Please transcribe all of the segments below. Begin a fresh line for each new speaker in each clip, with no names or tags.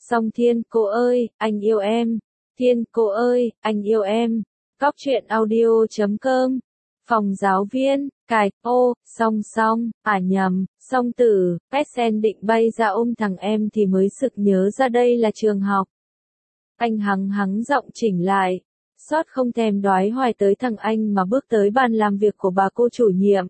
Song Thiên, cô ơi, anh yêu em. Thiên, cô ơi, anh yêu em. Góc truyện audio.com. Phòng giáo viên, cài, song, nhầm, song tử, Pessen định bay ra ôm thằng em thì mới sực nhớ ra đây là trường học. Anh hắng giọng chỉnh lại. Sót không thèm đoái hoài tới thằng anh mà bước tới bàn làm việc của bà cô chủ nhiệm.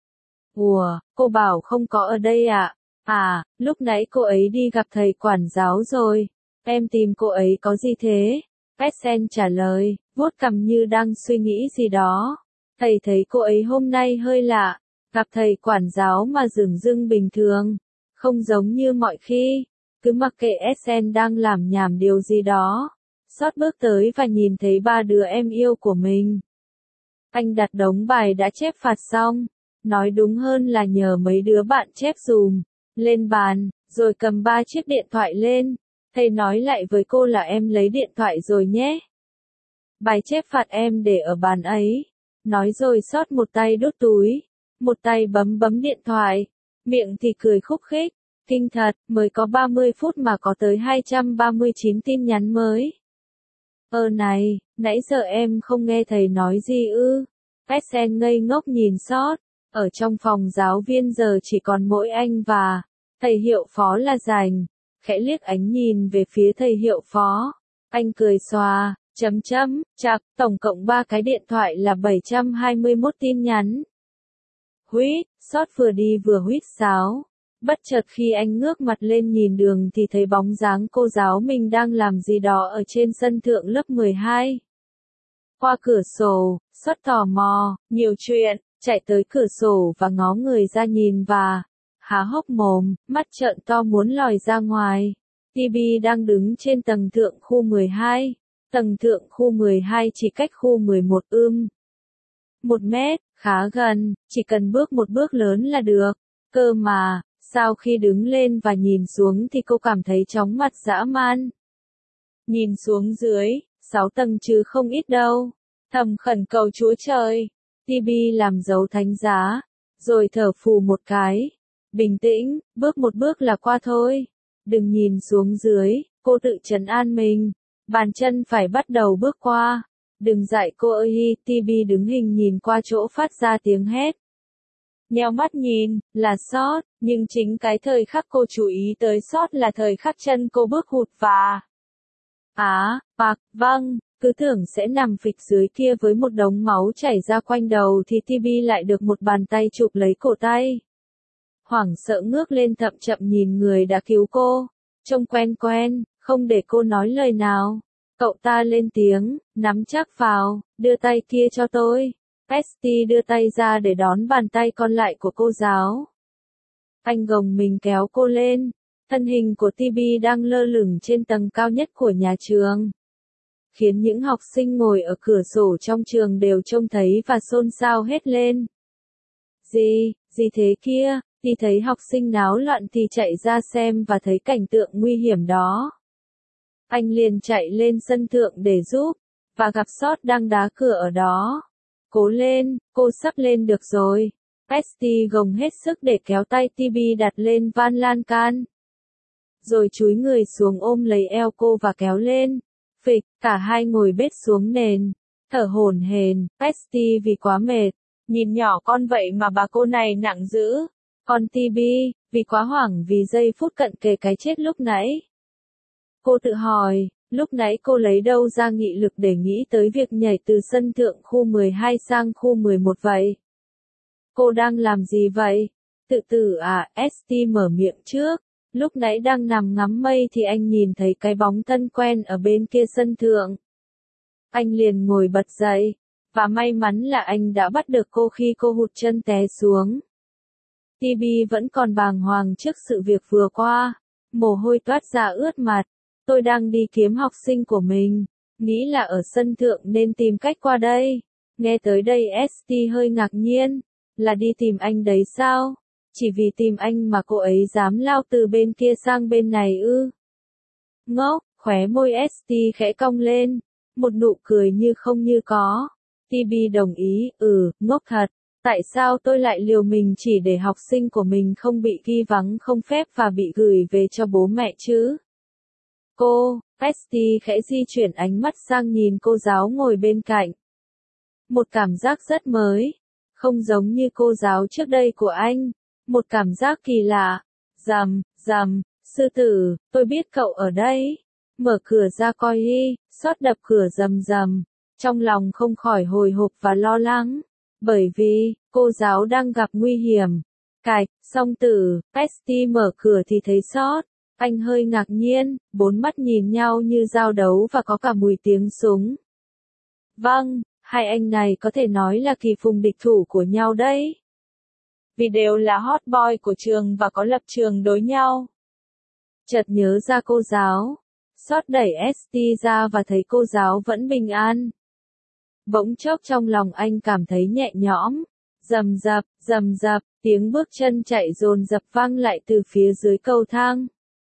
Ủa, cô bảo không có ở đây ạ? À, lúc nãy cô ấy đi gặp thầy quản giáo rồi. Em tìm cô ấy có gì thế? Pessen trả lời, vuốt cằm như đang suy nghĩ gì đó. Thầy thấy cô ấy hôm nay hơi lạ. Gặp thầy quản giáo mà dửng dưng bình thường. Không giống như mọi khi. Cứ mặc kệ Pessen đang làm nhảm điều gì đó. Sót bước tới và nhìn thấy ba đứa em yêu của mình. Anh đặt đống bài đã chép phạt xong. Nói đúng hơn là nhờ mấy đứa bạn chép dùm. Lên bàn, rồi cầm 3 chiếc điện thoại lên. Thầy nói lại với cô là em lấy điện thoại rồi nhé. Bài chép phạt em để ở bàn ấy. Nói rồi Sót một tay đút túi. Một tay bấm điện thoại. Miệng thì cười khúc khích. Kinh thật, mới có 30 phút mà có tới 239 tin nhắn mới. Này, nãy giờ em không nghe thầy nói gì ư? Pessen ngây ngốc nhìn Sót. Ở trong phòng giáo viên giờ chỉ còn mỗi anh và thầy hiệu phó là rảnh. Khẽ liếc ánh nhìn về phía thầy hiệu phó. Anh cười xòa, chạc, tổng cộng 3 cái điện thoại là 721 tin nhắn. Huýt, Sót vừa đi vừa huýt sáo. Bất chợt khi anh ngước mặt lên nhìn đường thì thấy bóng dáng cô giáo mình đang làm gì đó ở trên sân thượng lớp 12. Qua cửa sổ, Sót tò mò, nhiều chuyện, chạy tới cửa sổ và ngó người ra nhìn và há hốc mồm, mắt trợn to muốn lòi ra ngoài. Tibi đang đứng trên tầng thượng khu 12. Tầng thượng khu 12 chỉ cách khu 11 1 mét, khá gần, chỉ cần bước một bước lớn là được. Cơ mà, sau khi đứng lên và nhìn xuống thì cô cảm thấy chóng mặt dã man. Nhìn xuống dưới, 6 tầng chứ không ít đâu. Thầm khẩn cầu Chúa Trời. Tibi làm dấu thánh giá, rồi thở phù một cái. Bình tĩnh, bước một bước là qua thôi. Đừng nhìn xuống dưới, cô tự trấn an mình. Bàn chân phải bắt đầu bước qua. Đừng dạy cô ơi, Tibi đứng hình nhìn qua chỗ phát ra tiếng hét. Nheo mắt nhìn, là Sót, nhưng chính cái thời khắc cô chú ý tới Sót là thời khắc chân cô bước hụt và... vâng, cứ tưởng sẽ nằm phịch dưới kia với một đống máu chảy ra quanh đầu thì Tibi lại được một bàn tay chụp lấy cổ tay. Hoảng sợ ngước lên chậm nhìn người đã cứu cô. Trông quen, không để cô nói lời nào. Cậu ta lên tiếng, nắm chắc vào, đưa tay kia cho tôi. Pesti đưa tay ra để đón bàn tay còn lại của cô giáo. Anh gồng mình kéo cô lên. Thân hình của Tibi đang lơ lửng trên tầng cao nhất của nhà trường. Khiến những học sinh ngồi ở cửa sổ trong trường đều trông thấy và xôn xao hết lên. Gì thế kia? Thì thấy học sinh náo loạn thì chạy ra xem và thấy cảnh tượng nguy hiểm đó. Anh liền chạy lên sân thượng để giúp, và gặp Sót đang đá cửa ở đó. Cố lên, cô sắp lên được rồi. Pesti gồng hết sức để kéo tay Tibi đặt lên van lan can. Rồi chúi người xuống ôm lấy eo cô và kéo lên. Phịch, cả hai ngồi bết xuống nền. Thở hổn hển, Pesti vì quá mệt. Nhìn nhỏ con vậy mà bà cô này nặng dữ. Còn Tibi, vì quá hoảng vì giây phút cận kề cái chết lúc nãy. Cô tự hỏi, lúc nãy cô lấy đâu ra nghị lực để nghĩ tới việc nhảy từ sân thượng khu 12 sang khu 11 vậy? Cô đang làm gì vậy? Tự tử à? St mở miệng trước. Lúc nãy đang nằm ngắm mây thì anh nhìn thấy cái bóng thân quen ở bên kia sân thượng. Anh liền ngồi bật dậy. Và may mắn là anh đã bắt được cô khi cô hụt chân té xuống. Tibi vẫn còn bàng hoàng trước sự việc vừa qua. Mồ hôi toát ra ướt mặt. Tôi đang đi kiếm học sinh của mình. Nghĩ là ở sân thượng nên tìm cách qua đây. Nghe tới đây St hơi ngạc nhiên. Là đi tìm anh đấy sao? Chỉ vì tìm anh mà cô ấy dám lao từ bên kia sang bên này ư? Ngốc, khóe môi St khẽ cong lên. Một nụ cười như không như có. Tibi đồng ý, ngốc thật. Tại sao tôi lại liều mình chỉ để học sinh của mình không bị ghi vắng không phép và bị gửi về cho bố mẹ chứ? cô, ST khẽ di chuyển ánh mắt sang nhìn cô giáo ngồi bên cạnh. Một cảm giác rất mới, không giống như cô giáo trước đây của anh, một cảm giác kỳ lạ. Rầm, rầm, sư tử, tôi biết cậu ở đây. Mở cửa ra coi đi, xót đập cửa rầm rầm, trong lòng không khỏi hồi hộp và lo lắng, bởi vì, cô giáo đang gặp nguy hiểm. Cạch, song tử, Pesti mở cửa thì thấy xót. Anh hơi ngạc nhiên, bốn mắt nhìn nhau như giao đấu và có cả mùi tiếng súng. Vâng, hai anh này có thể nói là kỳ phùng địch thủ của nhau đấy. Vì đều là hot boy của trường và có lập trường đối nhau. Chợt nhớ ra cô giáo. Xót đẩy ST ra và thấy cô giáo vẫn bình an. Bỗng chốc trong lòng anh cảm thấy nhẹ nhõm. Rầm rập, tiếng bước chân chạy dồn dập vang lại từ phía dưới cầu thang.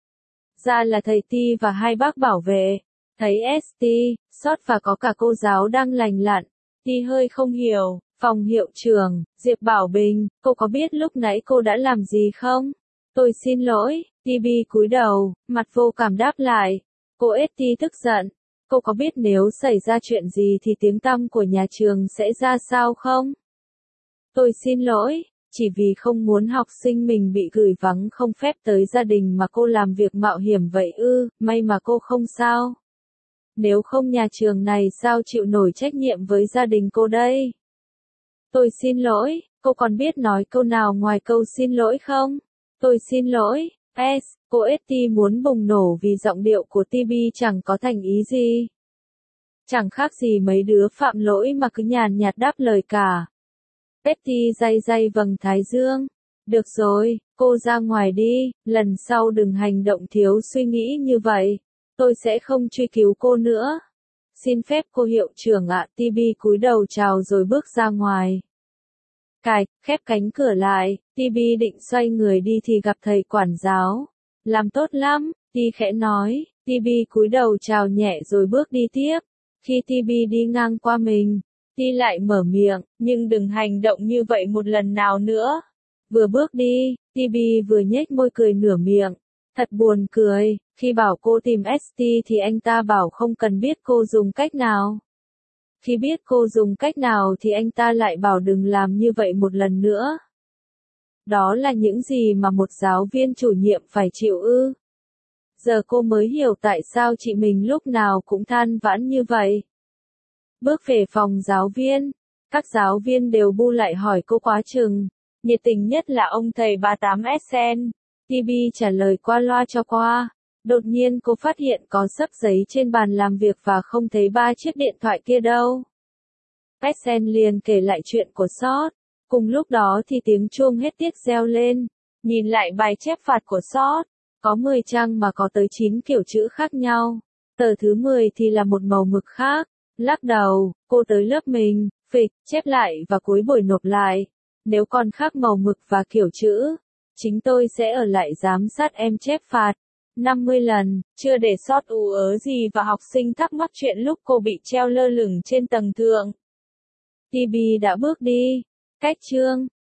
Ra là thầy Ti và hai bác bảo vệ. Thấy ST, Xót và có cả cô giáo đang lành lặn. Ti hơi không hiểu, phòng hiệu trưởng, Diệp Bảo Bình, cô có biết lúc nãy cô đã làm gì không? Tôi xin lỗi, TB cúi đầu, mặt vô cảm đáp lại. Cô ST tức giận. Cô có biết nếu xảy ra chuyện gì thì tiếng tăm của nhà trường sẽ ra sao không? Tôi xin lỗi, chỉ vì không muốn học sinh mình bị gửi vắng không phép tới gia đình mà cô làm việc mạo hiểm vậy ư, may mà cô không sao. Nếu không nhà trường này sao chịu nổi trách nhiệm với gia đình cô đây? Tôi xin lỗi, cô còn biết nói câu nào ngoài câu xin lỗi không? Tôi xin lỗi, cô ST muốn bùng nổ vì giọng điệu của TB chẳng có thành ý gì. Chẳng khác gì mấy đứa phạm lỗi mà cứ nhàn nhạt đáp lời cả. Petty day vầng thái dương. Được rồi, cô ra ngoài đi, lần sau đừng hành động thiếu suy nghĩ như vậy. Tôi sẽ không truy cứu cô nữa. Xin phép cô hiệu trưởng ạ. TB cúi đầu chào rồi bước ra ngoài. Cạch, khép cánh cửa lại, TB định xoay người đi thì gặp thầy quản giáo. Làm tốt lắm, Ti khẽ nói. TB cúi đầu chào nhẹ rồi bước đi tiếp. Khi TB đi ngang qua mình, Ti lại mở miệng, nhưng đừng hành động như vậy một lần nào nữa. Vừa bước đi, TB vừa nhếch môi cười nửa miệng. Thật buồn cười, khi bảo cô tìm ST thì anh ta bảo không cần biết cô dùng cách nào. Khi biết cô dùng cách nào thì anh ta lại bảo đừng làm như vậy một lần nữa. Đó là những gì mà một giáo viên chủ nhiệm phải chịu ư. Giờ cô mới hiểu tại sao chị mình lúc nào cũng than vãn như vậy. Bước về phòng giáo viên, các giáo viên đều bu lại hỏi cô quá chừng, nhiệt tình nhất là ông thầy 38SN. TB trả lời qua loa cho qua. Đột nhiên cô phát hiện có xấp giấy trên bàn làm việc và không thấy 3 chiếc điện thoại kia đâu. SN liền kể lại chuyện của Sót. Cùng lúc đó thì tiếng chuông hết tiết reo lên. Nhìn lại bài chép phạt của Sót, có 10 trang mà có tới 9 kiểu chữ khác nhau. Tờ thứ 10 thì là một màu mực khác. Lắc đầu, cô tới lớp mình, phịch, chép lại và cuối buổi nộp lại. Nếu còn khác màu mực và kiểu chữ, chính tôi sẽ ở lại giám sát em chép phạt. 50 lần, chưa để sót ú ớ gì và học sinh thắc mắc chuyện lúc cô bị treo lơ lửng trên tầng thượng. TB đã bước đi, cách chương.